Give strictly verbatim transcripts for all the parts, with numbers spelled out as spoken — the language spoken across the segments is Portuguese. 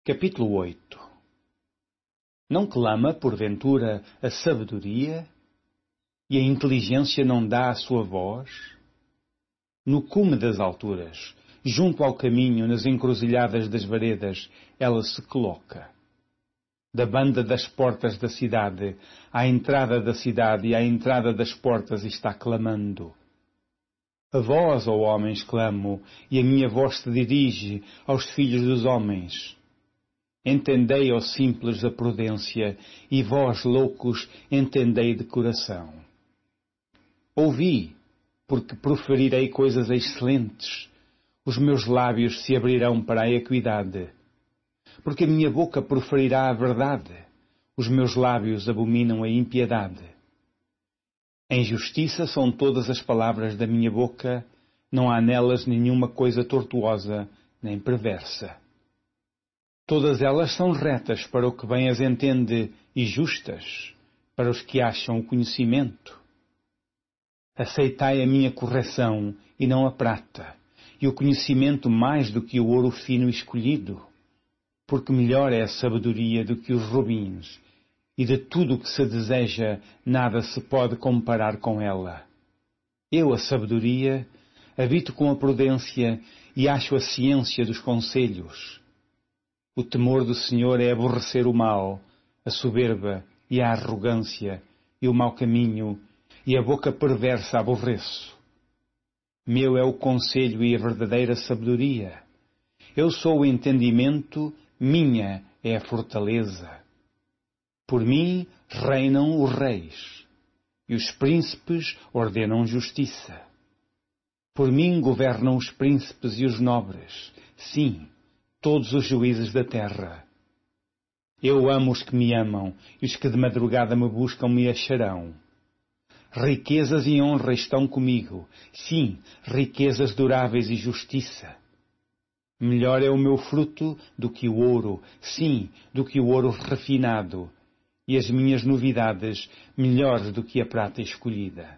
Capítulo oito. Não clama, porventura, a sabedoria, e a inteligência não dá a sua voz? No cume das alturas, junto ao caminho, nas encruzilhadas das veredas, ela se coloca. Da banda das portas da cidade, à entrada da cidade e à entrada das portas está clamando. A vós, ó homens, clamo, e a minha voz se dirige aos filhos dos homens. Entendei, ó simples, a prudência, e vós, loucos, entendei de coração. Ouvi, porque proferirei coisas excelentes, os meus lábios se abrirão para a equidade. Porque a minha boca proferirá a verdade, os meus lábios abominam a impiedade. Em justiça são todas as palavras da minha boca, não há nelas nenhuma coisa tortuosa nem perversa. Todas elas são retas para o que bem as entende e justas para os que acham o conhecimento. Aceitai a minha correção e não a prata, e o conhecimento mais do que o ouro fino escolhido, porque melhor é a sabedoria do que os rubins, e de tudo o que se deseja nada se pode comparar com ela. Eu, a sabedoria, habito com a prudência e acho a ciência dos conselhos. O temor do Senhor é aborrecer o mal, a soberba e a arrogância, e o mau caminho, e a boca perversa aborreço. Meu é o conselho e a verdadeira sabedoria. Eu sou o entendimento, minha é a fortaleza. Por mim reinam os reis, e os príncipes ordenam justiça. Por mim governam os príncipes e os nobres, sim, todos os juízes da terra. Eu amo os que me amam, e os que de madrugada me buscam me acharão. Riquezas e honra estão comigo, sim, riquezas duráveis e justiça. Melhor é o meu fruto do que o ouro, sim, do que o ouro refinado, e as minhas novidades melhores do que a prata escolhida.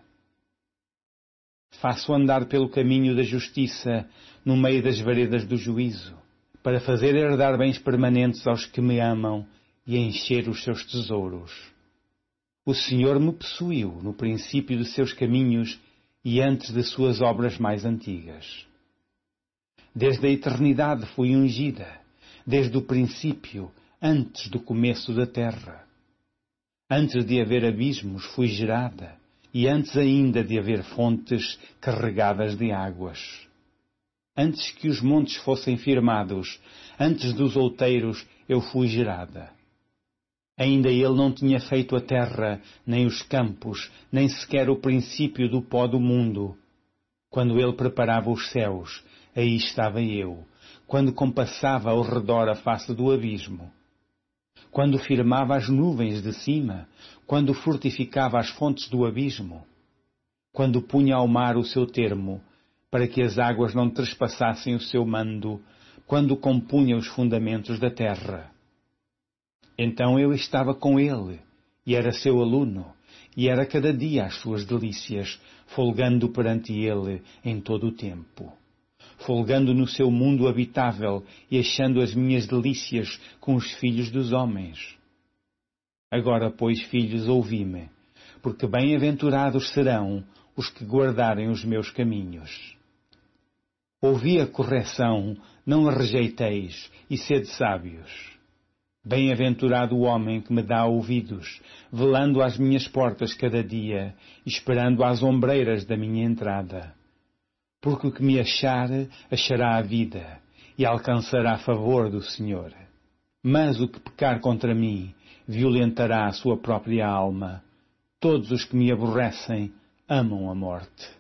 Faço andar pelo caminho da justiça, no meio das veredas do juízo, para fazer herdar bens permanentes aos que me amam e encher os seus tesouros. O Senhor me possuiu no princípio de seus caminhos e antes de suas obras mais antigas. Desde a eternidade fui ungida, desde o princípio, antes do começo da terra. Antes de haver abismos fui gerada, e antes ainda de haver fontes carregadas de águas. Antes que os montes fossem firmados, antes dos outeiros, eu fui gerada. Ainda ele não tinha feito a terra, nem os campos, nem sequer o princípio do pó do mundo. Quando ele preparava os céus, aí estava eu, quando compassava ao redor a face do abismo. Quando firmava as nuvens de cima, quando fortificava as fontes do abismo. Quando punha ao mar o seu termo, para que as águas não trespassassem o seu mando, quando compunha os fundamentos da terra. Então eu estava com ele, e era seu aluno, e era cada dia as suas delícias, folgando perante ele em todo o tempo. Folgando no seu mundo habitável e achando as minhas delícias com os filhos dos homens. Agora, pois, filhos, ouvi-me, porque bem-aventurados serão os que guardarem os meus caminhos. Ouvi a correção, não a rejeiteis, e sede sábios. Bem-aventurado o homem que me dá ouvidos, velando às minhas portas cada dia, esperando às ombreiras da minha entrada. Porque o que me achar, achará a vida, e alcançará a favor do Senhor. Mas o que pecar contra mim, violentará a sua própria alma. Todos os que me aborrecem, amam a morte.